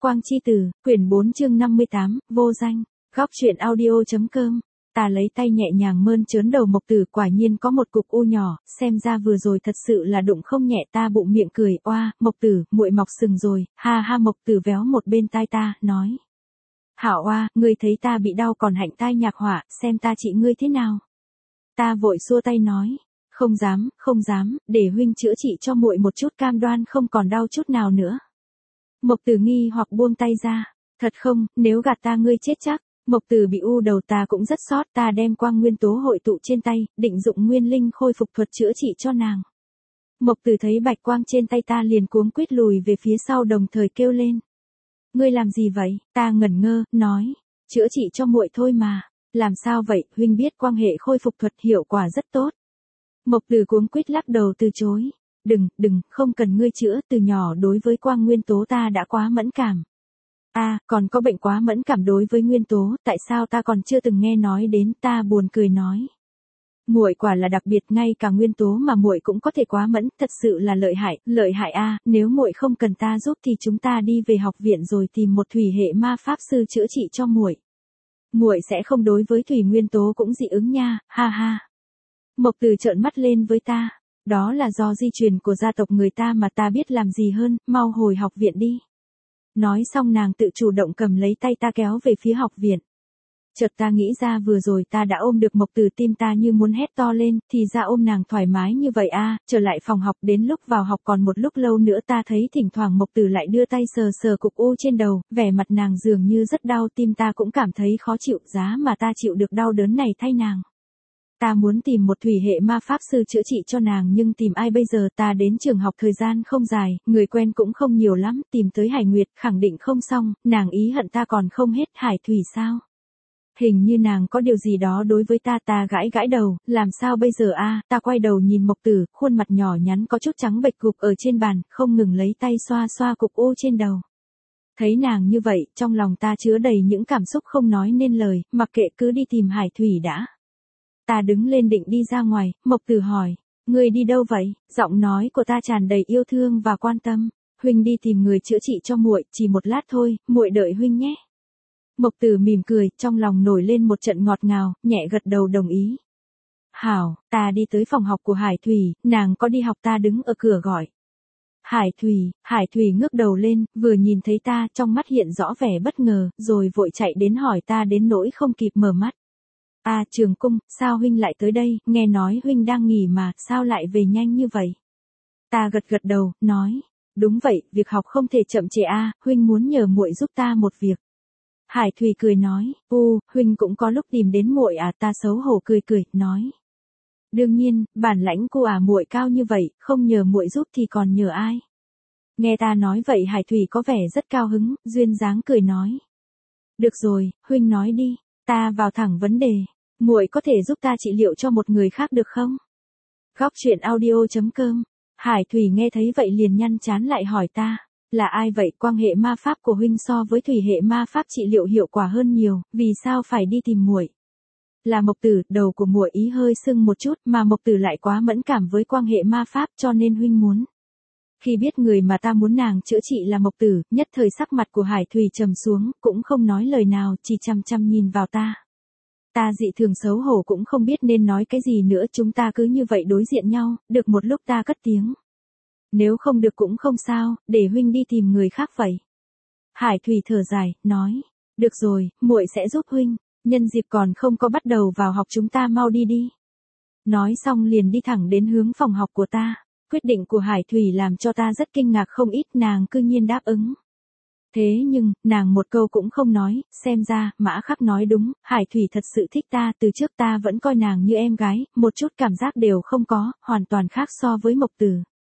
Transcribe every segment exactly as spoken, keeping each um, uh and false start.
Quang chi tử, quyển bốn chương năm mươi tám, vô danh, góc truyện audio.com. Ta lấy tay nhẹ nhàng mơn trớn đầu Mộc Tử, quả nhiên có một cục u nhỏ, xem ra vừa rồi thật sự là đụng không nhẹ. Ta bụng miệng cười, oa, Mộc Tử, muội mọc sừng rồi, ha ha. Mộc Tử véo một bên tai ta, nói. Hảo oa, ngươi thấy ta bị đau còn hạnh tai nhạc họa, xem ta trị ngươi thế nào. Ta vội xua tay nói, không dám, không dám, để huynh chữa trị cho muội một chút, cam đoan không còn đau chút nào nữa. Mộc Tử nghi hoặc buông tay ra, thật không, nếu gạt ta ngươi chết chắc. Mộc Tử bị u đầu ta cũng rất sót, ta đem quang nguyên tố hội tụ trên tay, định dụng nguyên linh khôi phục thuật chữa trị cho nàng. Mộc Tử thấy bạch quang trên tay ta liền cuống quýt lùi về phía sau, đồng thời kêu lên. Ngươi làm gì vậy? Ta ngẩn ngơ, nói, chữa trị cho muội thôi mà. Làm sao vậy? Huynh biết quang hệ khôi phục thuật hiệu quả rất tốt. Mộc Tử cuống quýt lắc đầu từ chối. Đừng, đừng, không cần ngươi chữa, từ nhỏ đối với quang nguyên tố ta đã quá mẫn cảm. A, à, còn có bệnh quá mẫn cảm đối với nguyên tố, tại sao ta còn chưa từng nghe nói đến? Ta buồn cười nói. Muội quả là đặc biệt, ngay cả nguyên tố mà muội cũng có thể quá mẫn, thật sự là lợi hại, lợi hại a, à, nếu muội không cần ta giúp thì chúng ta đi về học viện rồi tìm một thủy hệ ma pháp sư chữa trị cho muội. Muội sẽ không đối với thủy nguyên tố cũng dị ứng nha, ha ha. Mộc Tử trợn mắt lên với ta, đó là do di truyền của gia tộc người ta mà, ta biết làm gì hơn, mau hồi học viện đi. Nói xong nàng tự chủ động cầm lấy tay ta kéo về phía học viện. Chợt ta nghĩ ra vừa rồi ta đã ôm được Mộc Tử, tim ta như muốn hét to lên, thì ra ôm nàng thoải mái như vậy a. À, trở lại phòng học, đến lúc vào học còn một lúc lâu nữa ta thấy thỉnh thoảng Mộc Tử lại đưa tay sờ sờ cục u trên đầu, vẻ mặt nàng dường như rất đau, tim ta cũng cảm thấy khó chịu, giá mà ta chịu được đau đớn này thay nàng. Ta muốn tìm một thủy hệ ma pháp sư chữa trị cho nàng, nhưng tìm ai bây giờ? Ta đến trường học thời gian không dài, người quen cũng không nhiều lắm, tìm tới Hải Nguyệt khẳng định không xong, nàng ý hận ta còn không hết. Hải Thủy sao? Hình như nàng có điều gì đó đối với ta. Ta gãi gãi đầu, làm sao bây giờ a? À, ta quay đầu nhìn Mộc Tử, khuôn mặt nhỏ nhắn có chút trắng bệch gục ở trên bàn, không ngừng lấy tay xoa xoa cục u trên đầu. Thấy nàng như vậy, trong lòng ta chứa đầy những cảm xúc không nói nên lời, mặc kệ, cứ đi tìm Hải Thủy đã. Ta đứng lên định đi ra ngoài, Mộc Tử hỏi, ngươi đi đâu vậy? Giọng nói của ta tràn đầy yêu thương và quan tâm. Huynh đi tìm người chữa trị cho muội, chỉ một lát thôi, muội đợi huynh nhé. Mộc Tử mỉm cười, trong lòng nổi lên một trận ngọt ngào, nhẹ gật đầu đồng ý. Hảo, ta đi tới phòng học của Hải Thủy, nàng có đi học? Ta đứng ở cửa gọi. Hải Thủy, Hải Thủy ngước đầu lên, vừa nhìn thấy ta, trong mắt hiện rõ vẻ bất ngờ, rồi vội chạy đến hỏi ta đến nỗi không kịp mở mắt. À, Trường Cung, sao huynh lại tới đây? Nghe nói huynh đang nghỉ mà, sao lại về nhanh như vậy? Ta gật gật đầu, nói, đúng vậy, việc học không thể chậm trễ a, à, huynh muốn nhờ muội giúp ta một việc. Hải Thủy cười nói, u, huynh cũng có lúc tìm đến muội à? Ta xấu hổ cười cười, nói. Đương nhiên, bản lãnh của à muội cao như vậy, không nhờ muội giúp thì còn nhờ ai? Nghe ta nói vậy Hải Thủy có vẻ rất cao hứng, duyên dáng cười nói. Được rồi, huynh nói đi. Ta vào thẳng vấn đề, muội có thể giúp ta trị liệu cho một người khác được không? Góc truyện audio.com. Hải Thủy nghe thấy vậy liền nhăn trán lại hỏi ta, là ai vậy? Quang hệ ma pháp của huynh so với thủy hệ ma pháp trị liệu hiệu quả hơn nhiều, vì sao phải đi tìm muội? Là Mộc Tử. Đầu của muội ý hơi sưng một chút, mà Mộc Tử lại quá mẫn cảm với quang hệ ma pháp, cho nên huynh muốn. Khi biết người mà ta muốn nàng chữa trị là Mộc Tử, nhất thời sắc mặt của Hải Thủy trầm xuống, cũng không nói lời nào, chỉ chăm chăm nhìn vào ta. Ta dị thường xấu hổ cũng không biết nên nói cái gì nữa, chúng ta cứ như vậy đối diện nhau, được một lúc ta cất tiếng. Nếu không được cũng không sao, để huynh đi tìm người khác vậy. Hải Thủy thở dài, nói, được rồi, muội sẽ giúp huynh, nhân dịp còn không có bắt đầu vào học chúng ta mau đi đi. Nói xong liền đi thẳng đến hướng phòng học của ta. Quyết định của Hải Thủy làm cho ta rất kinh ngạc không ít, nàng cư nhiên đáp ứng. Thế nhưng, nàng một câu cũng không nói, xem ra, Mã Khắc nói đúng, Hải Thủy thật sự thích ta, từ trước ta vẫn coi nàng như em gái, một chút cảm giác đều không có, hoàn toàn khác so với Mộc Tử.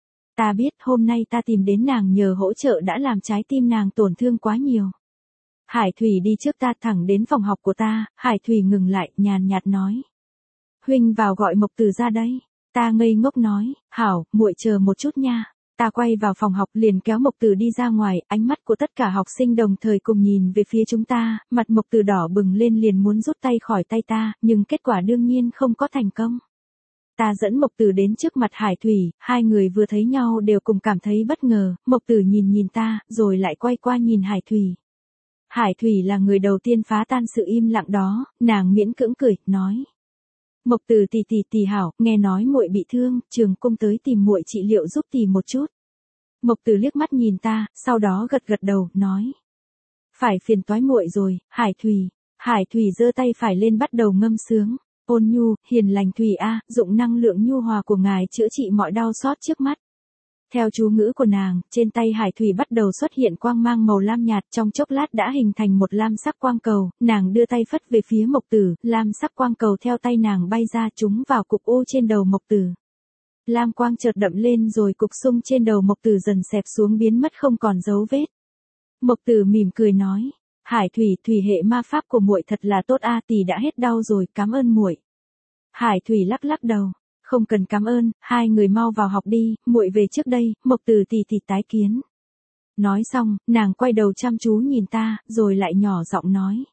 Ta biết hôm nay ta tìm đến nàng nhờ hỗ trợ đã làm trái tim nàng tổn thương quá nhiều. Hải Thủy đi trước ta thẳng đến phòng học của ta, Hải Thủy ngừng lại, nhàn nhạt nói. Huynh vào gọi Mộc Tử ra đây. Ta ngây ngốc nói, hảo, muội chờ một chút nha. Ta quay vào phòng học liền kéo Mộc Tử đi ra ngoài, ánh mắt của tất cả học sinh đồng thời cùng nhìn về phía chúng ta, mặt Mộc Tử đỏ bừng lên liền muốn rút tay khỏi tay ta, nhưng kết quả đương nhiên không có thành công. Ta dẫn Mộc Tử đến trước mặt Hải Thủy, hai người vừa thấy nhau đều cùng cảm thấy bất ngờ, Mộc Tử nhìn nhìn ta, rồi lại quay qua nhìn Hải Thủy. Hải Thủy là người đầu tiên phá tan sự im lặng đó, nàng miễn cưỡng cười, nói. Mộc Tử tỷ tỷ tỷ hảo, nghe nói muội bị thương, Trường Cung tới tìm muội trị liệu giúp tỷ một chút. Mộc Tử liếc mắt nhìn ta, sau đó gật gật đầu, nói. Phải phiền toái muội rồi, Hải Thủy. Hải Thủy giơ tay phải lên bắt đầu ngâm sướng. Ôn nhu, hiền lành Thủy a, dụng năng lượng nhu hòa của ngài chữa trị mọi đau xót trước mắt. Theo chú ngữ của nàng, trên tay Hải Thủy bắt đầu xuất hiện quang mang màu lam nhạt, trong chốc lát đã hình thành một lam sắc quang cầu, nàng đưa tay phất về phía Mộc Tử, lam sắc quang cầu theo tay nàng bay ra trúng vào cục u trên đầu Mộc Tử. Lam quang chợt đậm lên rồi cục sung trên đầu Mộc Tử dần xẹp xuống biến mất không còn dấu vết. Mộc Tử mỉm cười nói, Hải Thủy, thủy hệ ma pháp của muội thật là tốt a, tỷ đã hết đau rồi, cảm ơn muội. Hải Thủy lắc lắc đầu, không cần cảm ơn, hai người mau vào học đi, muội về trước đây, Mộc Tử tỷ tỷ tái kiến. Nói xong, nàng quay đầu chăm chú nhìn ta, rồi lại nhỏ giọng nói.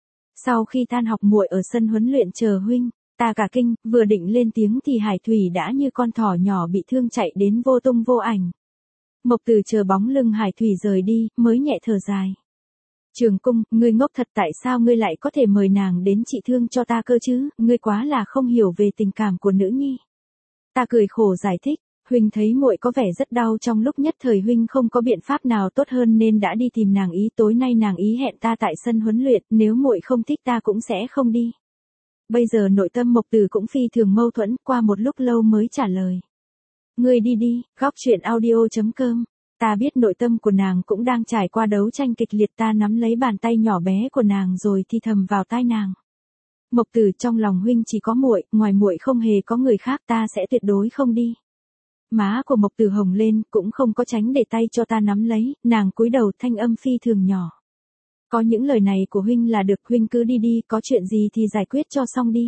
Sau khi tan học muội ở sân huấn luyện chờ huynh. Ta cả kinh, vừa định lên tiếng thì Hải Thủy đã như con thỏ nhỏ bị thương chạy đến vô tung vô ảnh. Mộc Tử chờ bóng lưng Hải Thủy rời đi, mới nhẹ thở dài. Trường Cung, ngươi ngốc thật, tại sao ngươi lại có thể mời nàng đến trị thương cho ta cơ chứ, ngươi quá là không hiểu về tình cảm của nữ nhi. Ta cười khổ giải thích, huynh thấy muội có vẻ rất đau trong lúc nhất thời huynh không có biện pháp nào tốt hơn nên đã đi tìm nàng ý, tối nay nàng ý hẹn ta tại sân huấn luyện, nếu muội không thích ta cũng sẽ không đi. Bây giờ nội tâm Mộc Tử cũng phi thường mâu thuẫn, qua một lúc lâu mới trả lời. Ngươi đi đi, góc truyện audio chấm com. Ta biết nội tâm của nàng cũng đang trải qua đấu tranh kịch liệt, ta nắm lấy bàn tay nhỏ bé của nàng rồi thì thầm vào tai nàng. Mộc Tử, trong lòng huynh chỉ có muội, ngoài muội không hề có người khác, ta sẽ tuyệt đối không đi. Má của Mộc Tử hồng lên, cũng không có tránh để tay cho ta nắm lấy, nàng cúi đầu thanh âm phi thường nhỏ. Có những lời này của huynh là được, huynh cứ đi đi, có chuyện gì thì giải quyết cho xong đi.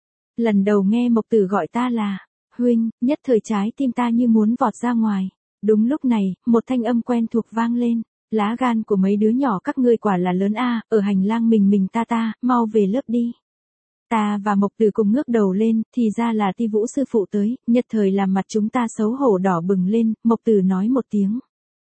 Lần đầu nghe Mộc Tử gọi ta là huynh, nhất thời trái tim ta như muốn vọt ra ngoài. Đúng lúc này, một thanh âm quen thuộc vang lên. Lá gan của mấy đứa nhỏ các ngươi quả là lớn a, ở hành lang mình mình ta ta, mau về lớp đi. Ta và Mộc Tử cùng ngước đầu lên, thì ra là Ti Vũ sư phụ tới, nhất thời làm mặt chúng ta xấu hổ đỏ bừng lên, Mộc Tử nói một tiếng.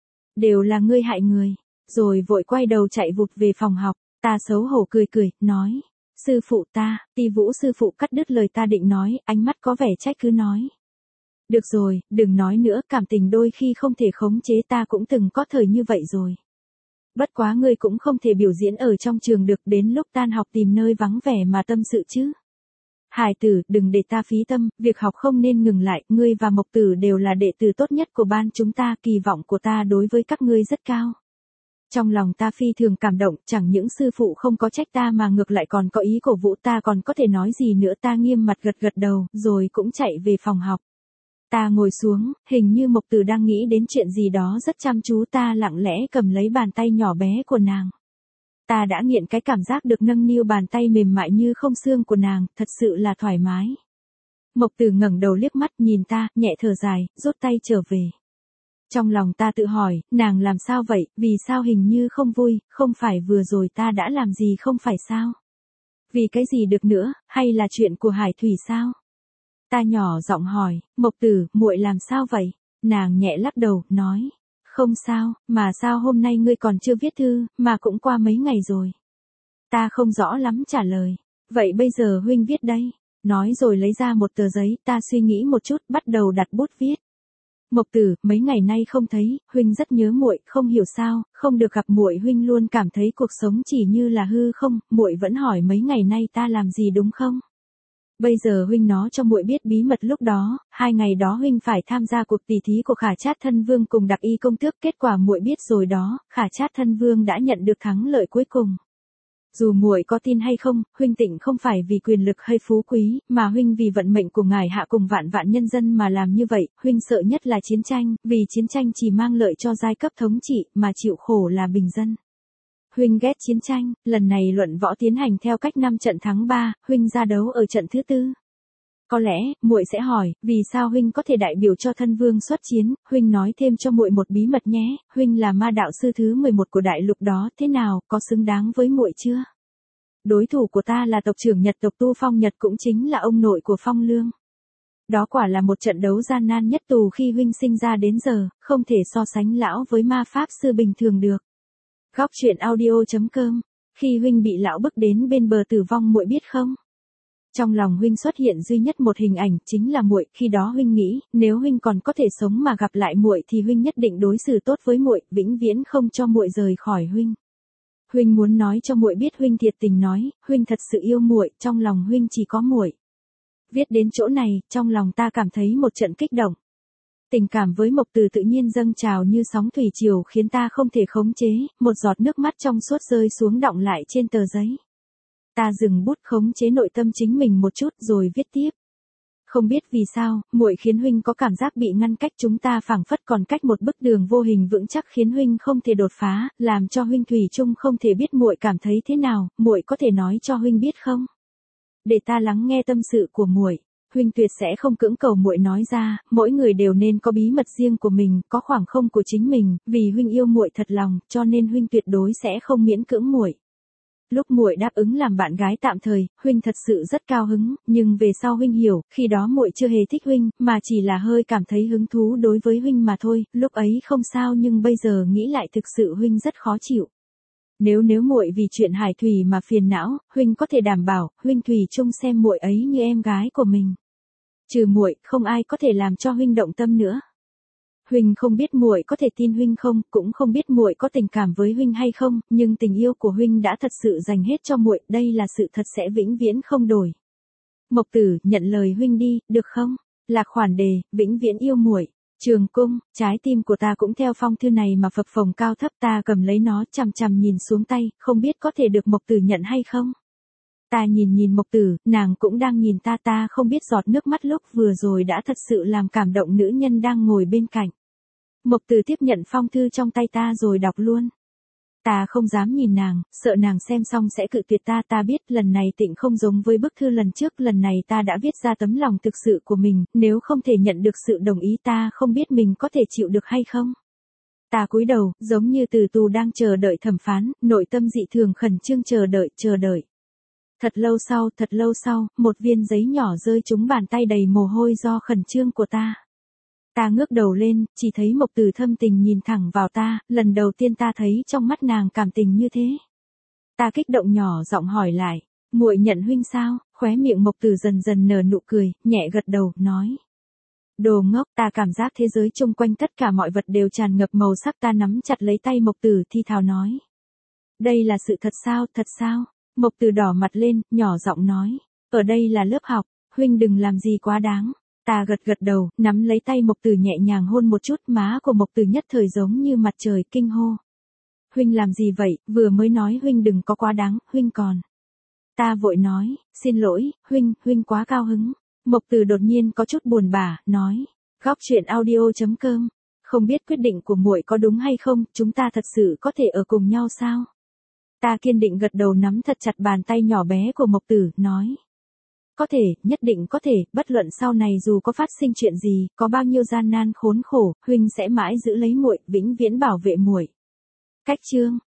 Đều là ngươi hại người. Rồi vội quay đầu chạy vụt về phòng học, ta xấu hổ cười cười, nói. Sư phụ ta, Ti Vũ sư phụ cắt đứt lời ta định nói, ánh mắt có vẻ trách cứ nói. Được rồi, đừng nói nữa, cảm tình đôi khi không thể khống chế, ta cũng từng có thời như vậy rồi. Bất quá ngươi cũng không thể biểu diễn ở trong trường được, đến lúc tan học tìm nơi vắng vẻ mà tâm sự chứ. Hải tử, đừng để ta phí tâm, việc học không nên ngừng lại, ngươi và Mộc Tử đều là đệ tử tốt nhất của ban chúng ta, kỳ vọng của ta đối với các ngươi rất cao. Trong lòng ta phi thường cảm động, chẳng những sư phụ không có trách ta mà ngược lại còn có ý cổ vũ, ta còn có thể nói gì nữa, ta nghiêm mặt gật gật đầu, rồi cũng chạy về phòng học. Ta ngồi xuống, hình như Mộc Tử đang nghĩ đến chuyện gì đó rất chăm chú, ta lặng lẽ cầm lấy bàn tay nhỏ bé của nàng. Ta đã nghiện cái cảm giác được nâng niu bàn tay mềm mại như không xương của nàng, thật sự là thoải mái. Mộc Tử ngẩng đầu liếc mắt nhìn ta, nhẹ thở dài, rút tay trở về. Trong lòng ta tự hỏi, nàng làm sao vậy, vì sao hình như không vui, không phải vừa rồi ta đã làm gì không phải sao? Vì cái gì được nữa, hay là chuyện của Hải Thủy sao? Ta nhỏ giọng hỏi, Mộc Tử, muội làm sao vậy? Nàng nhẹ lắc đầu, nói, không sao, mà sao hôm nay ngươi còn chưa viết thư, mà cũng qua mấy ngày rồi. Ta không rõ lắm trả lời, vậy bây giờ huynh viết đây. Nói rồi lấy ra một tờ giấy, ta suy nghĩ một chút, bắt đầu đặt bút viết. Mộc Tử, mấy ngày nay không thấy, huynh rất nhớ muội, không hiểu sao, không được gặp muội huynh luôn cảm thấy cuộc sống chỉ như là hư không, muội vẫn hỏi mấy ngày nay ta làm gì đúng không? Bây giờ huynh nó cho muội biết bí mật lúc đó, hai ngày đó huynh phải tham gia cuộc tỷ thí của Khả Trát Thân Vương cùng Đặc Y công tước, kết quả muội biết rồi đó, Khả Trát Thân Vương đã nhận được thắng lợi cuối cùng. Dù muội có tin hay không, huynh tịnh không phải vì quyền lực hay phú quý, mà huynh vì vận mệnh của ngài hạ cùng vạn vạn nhân dân mà làm như vậy, huynh sợ nhất là chiến tranh, vì chiến tranh chỉ mang lợi cho giai cấp thống trị, mà chịu khổ là bình dân. Huynh ghét chiến tranh, lần này luận võ tiến hành theo cách năm trận thắng ba, huynh ra đấu ở trận thứ tư. Có lẽ, muội sẽ hỏi, vì sao huynh có thể đại biểu cho thân vương xuất chiến, huynh nói thêm cho muội một bí mật nhé, huynh là ma đạo sư thứ mười một của đại lục đó, thế nào, có xứng đáng với muội chưa? Đối thủ của ta là tộc trưởng Nhật tộc Tu Phong Nhật, cũng chính là ông nội của Phong Lương. Đó quả là một trận đấu gian nan nhất từ khi huynh sinh ra đến giờ, không thể so sánh lão với ma pháp sư bình thường được. Góc truyện audio chấm com. Khi huynh bị lão bức đến bên bờ tử vong muội biết không? Trong lòng huynh xuất hiện duy nhất một hình ảnh, chính là muội. Khi đó huynh nghĩ, nếu huynh còn có thể sống mà gặp lại muội thì huynh nhất định đối xử tốt với muội, vĩnh viễn không cho muội rời khỏi huynh. Huynh muốn nói cho muội biết huynh thiệt tình nói, huynh thật sự yêu muội, trong lòng huynh chỉ có muội. Viết đến chỗ này, trong lòng ta cảm thấy một trận kích động. Tình cảm với Mộc Từ tự nhiên dâng trào như sóng thủy triều khiến ta không thể khống chế, một giọt nước mắt trong suốt rơi xuống đọng lại trên tờ giấy. Ta dừng bút khống chế nội tâm chính mình một chút rồi viết tiếp. Không biết vì sao, muội khiến huynh có cảm giác bị ngăn cách, chúng ta phảng phất còn cách một bức đường vô hình vững chắc khiến huynh không thể đột phá, làm cho huynh thủy chung không thể biết muội cảm thấy thế nào, muội có thể nói cho huynh biết không? Để ta lắng nghe tâm sự của muội. Huynh tuyệt sẽ không cưỡng cầu muội nói ra, mỗi người đều nên có bí mật riêng của mình, có khoảng không của chính mình, vì huynh yêu muội thật lòng, cho nên huynh tuyệt đối sẽ không miễn cưỡng muội. Lúc muội đáp ứng làm bạn gái tạm thời, huynh thật sự rất cao hứng, nhưng về sau huynh hiểu, khi đó muội chưa hề thích huynh, mà chỉ là hơi cảm thấy hứng thú đối với huynh mà thôi, lúc ấy không sao nhưng bây giờ nghĩ lại thực sự huynh rất khó chịu. Nếu nếu muội vì chuyện Hải Thủy mà phiền não, huynh có thể đảm bảo, huynh thủy chung xem muội ấy như em gái của mình. Trừ muội, không ai có thể làm cho huynh động tâm nữa. Huynh không biết muội có thể tin huynh không, cũng không biết muội có tình cảm với huynh hay không, nhưng tình yêu của huynh đã thật sự dành hết cho muội, đây là sự thật sẽ vĩnh viễn không đổi. Mộc Tử, nhận lời huynh đi, được không? Lạc Khoản Đề, vĩnh viễn yêu muội. Trường Cung, trái tim của ta cũng theo phong thư này mà phập phồng cao thấp, ta cầm lấy nó chằm chằm nhìn xuống tay, không biết có thể được Mộc Tử nhận hay không? Ta nhìn nhìn Mộc Tử, nàng cũng đang nhìn ta, ta không biết giọt nước mắt lúc vừa rồi đã thật sự làm cảm động nữ nhân đang ngồi bên cạnh. Mộc Tử tiếp nhận phong thư trong tay ta rồi đọc luôn. Ta không dám nhìn nàng, sợ nàng xem xong sẽ cự tuyệt ta, ta biết lần này Tịnh không giống với bức thư lần trước, lần này ta đã viết ra tấm lòng thực sự của mình, nếu không thể nhận được sự đồng ý ta không biết mình có thể chịu được hay không. Ta cúi đầu, giống như tử tù đang chờ đợi thẩm phán, nội tâm dị thường khẩn trương chờ đợi, chờ đợi. Thật lâu sau, thật lâu sau, một viên giấy nhỏ rơi trúng bàn tay đầy mồ hôi do khẩn trương của ta. Ta ngước đầu lên, chỉ thấy Mộc Tử thâm tình nhìn thẳng vào ta, lần đầu tiên ta thấy trong mắt nàng cảm tình như thế. Ta kích động nhỏ giọng hỏi lại, muội nhận huynh sao? Khóe miệng Mộc Tử dần dần nở nụ cười, nhẹ gật đầu, nói. Đồ ngốc, ta cảm giác thế giới chung quanh tất cả mọi vật đều tràn ngập màu sắc, ta nắm chặt lấy tay Mộc Tử thi thào nói. Đây là sự thật sao, thật sao? Mộc Tử đỏ mặt lên, nhỏ giọng nói, ở đây là lớp học, huynh đừng làm gì quá đáng. Ta gật gật đầu, nắm lấy tay Mộc Tử nhẹ nhàng hôn một chút, má của Mộc Tử nhất thời giống như mặt trời, kinh hô. Huynh làm gì vậy, vừa mới nói huynh đừng có quá đáng, huynh còn. Ta vội nói, xin lỗi, huynh, huynh quá cao hứng. Mộc Tử đột nhiên có chút buồn bã, nói, góc truyện audio chấm com, không biết quyết định của muội có đúng hay không, chúng ta thật sự có thể ở cùng nhau sao? Ta kiên định gật đầu nắm thật chặt bàn tay nhỏ bé của Mộc Tử, nói. Có thể, nhất định có thể, bất luận sau này dù có phát sinh chuyện gì, có bao nhiêu gian nan khốn khổ, huynh sẽ mãi giữ lấy muội, vĩnh viễn bảo vệ muội. Cách chương